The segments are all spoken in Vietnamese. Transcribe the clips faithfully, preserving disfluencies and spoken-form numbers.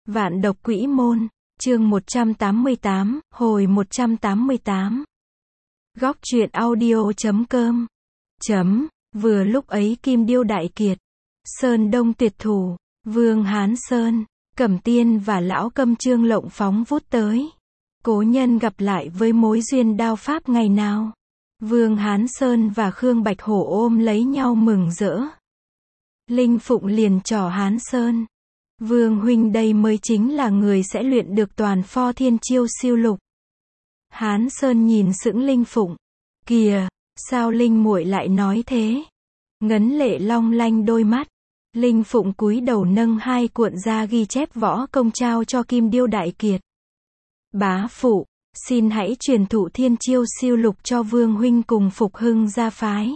Vạn độc quỹ môn, chương một trăm tám mươi tám, hồi một trăm tám mươi tám. Góc truyện audio.com. Chấm, vừa lúc ấy Kim Điêu đại kiệt, Sơn Đông tuyệt thủ, Vương Hán Sơn, Cẩm Tiên và lão Câm Trương lộng phóng vút tới. Cố nhân gặp lại với mối duyên đao pháp ngày nào. Vương Hán Sơn và Khương Bạch Hổ ôm lấy nhau mừng rỡ. Linh Phụng liền trỏ Hán Sơn. Vương huynh đây mới chính là người sẽ luyện được toàn pho thiên chiêu siêu lục. Hán Sơn nhìn sững Linh Phụng. Kìa, sao Linh muội lại nói thế? Ngấn lệ long lanh đôi mắt. Linh Phụng cúi đầu nâng hai cuộn ra ghi chép võ công trao cho Kim Điêu đại kiệt. Bá phụ, xin hãy truyền thụ thiên chiêu siêu lục cho Vương huynh cùng Phục Hưng gia phái.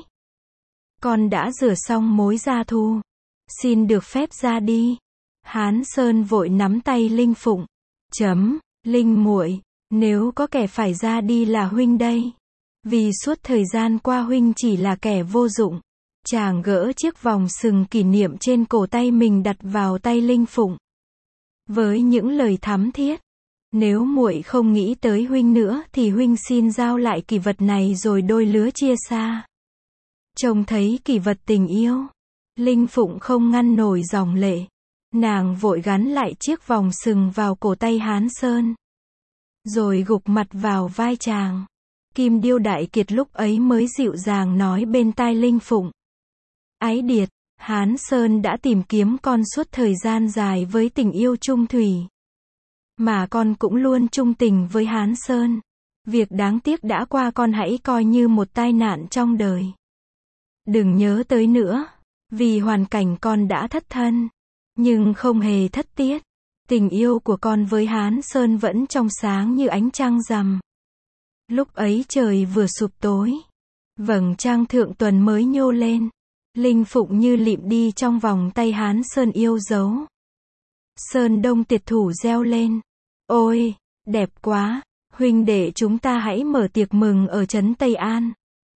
Con đã rửa xong mối gia thu, xin được phép ra đi. Hán Sơn vội nắm tay Linh Phụng. Chấm, Linh muội, nếu có kẻ phải ra đi là huynh đây. Vì suốt thời gian qua huynh chỉ là kẻ vô dụng. Chàng gỡ chiếc vòng sừng kỷ niệm trên cổ tay mình đặt vào tay Linh Phụng. Với những lời thắm thiết. Nếu muội không nghĩ tới huynh nữa thì huynh xin giao lại kỷ vật này rồi đôi lứa chia xa. Trông thấy kỷ vật tình yêu, Linh Phụng không ngăn nổi dòng lệ. Nàng vội gắn lại chiếc vòng sừng vào cổ tay Hán Sơn. Rồi gục mặt vào vai chàng. Kim Điêu đại kiệt lúc ấy mới dịu dàng nói bên tai Linh Phụng. Ái điệt, Hán Sơn đã tìm kiếm con suốt thời gian dài với tình yêu chung thủy. Mà con cũng luôn chung tình với Hán Sơn. Việc đáng tiếc đã qua con hãy coi như một tai nạn trong đời. Đừng nhớ tới nữa. Vì hoàn cảnh con đã thất thân. Nhưng không hề thất tiết. Tình yêu của con với Hán Sơn vẫn trong sáng như ánh trăng rằm. Lúc ấy trời vừa sụp tối. Vầng trăng thượng tuần mới nhô lên. Linh Phụng như lịm đi trong vòng tay Hán Sơn yêu dấu. Sơn Đông tuyệt thủ reo lên. Ôi, đẹp quá, huynh đệ chúng ta hãy mở tiệc mừng ở trấn Tây An.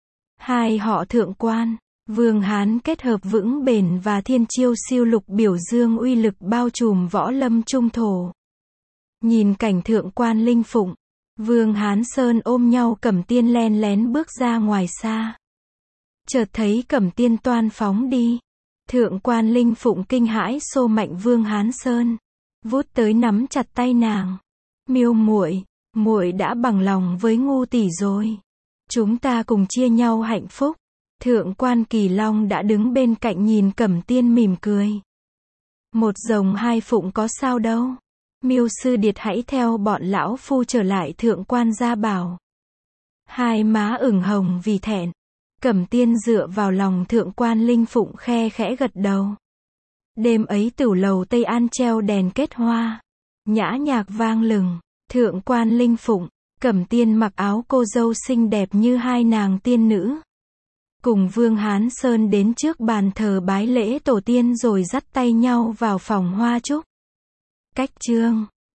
Hai họ thượng quan, Vương Hán kết hợp vững bền và thiên chiêu siêu lục biểu dương uy lực bao trùm võ lâm trung thổ. Nhìn cảnh thượng quan Linh Phụng, Vương Hán Sơn ôm nhau Cẩm Tiên len lén bước ra ngoài xa. Chợt thấy Cẩm Tiên toan phóng đi. Thượng quan Linh Phụng kinh hãi xô mạnh Vương Hán Sơn, vút tới nắm chặt tay nàng. Miêu muội, muội đã bằng lòng với Ngu tỷ rồi. Chúng ta cùng chia nhau hạnh phúc. Thượng quan Kỳ Long đã đứng bên cạnh nhìn Cẩm Tiên mỉm cười. Một rồng hai phụng có sao đâu. Miêu sư điệt hãy theo bọn lão phu trở lại thượng quan gia bảo. Hai má ửng hồng vì thẹn. Cẩm Tiên dựa vào lòng thượng quan Linh Phụng khe khẽ gật đầu. Đêm ấy tửu lầu Tây An treo đèn kết hoa. Nhã nhạc vang lừng. Thượng quan Linh Phụng, Cẩm Tiên mặc áo cô dâu xinh đẹp như hai nàng tiên nữ. Cùng Vương Hán Sơn đến trước bàn thờ bái lễ tổ tiên rồi dắt tay nhau vào phòng hoa chúc. Cách chương